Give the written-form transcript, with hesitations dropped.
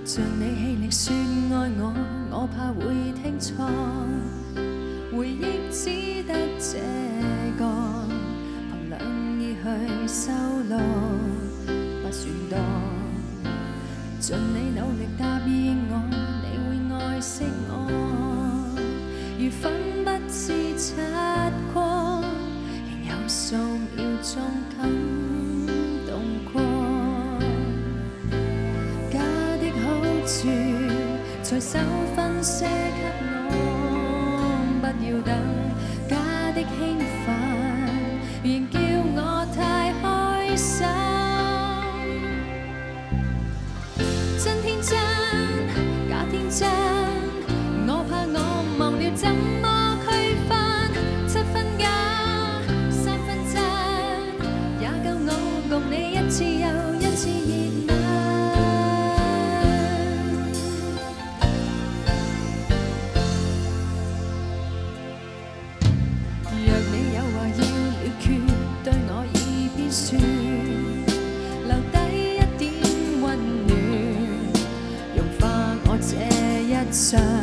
像你氣力說愛我，我怕會聽錯。回憶只得這個，憑兩意去修路，不算多。盡你努力答應我，你會愛惜我，如分不知察過，仍有數秒鐘感動過。假的好處，隨手分些給我，不要等。假的興奮，仍叫我太開心。真天真，假天真，我怕我忘了怎麼區分。7分假，3分真，也夠我共你一次又一次熱吻。若你有話要了決，對我已必說，留低一點溫暖，融化我這一生。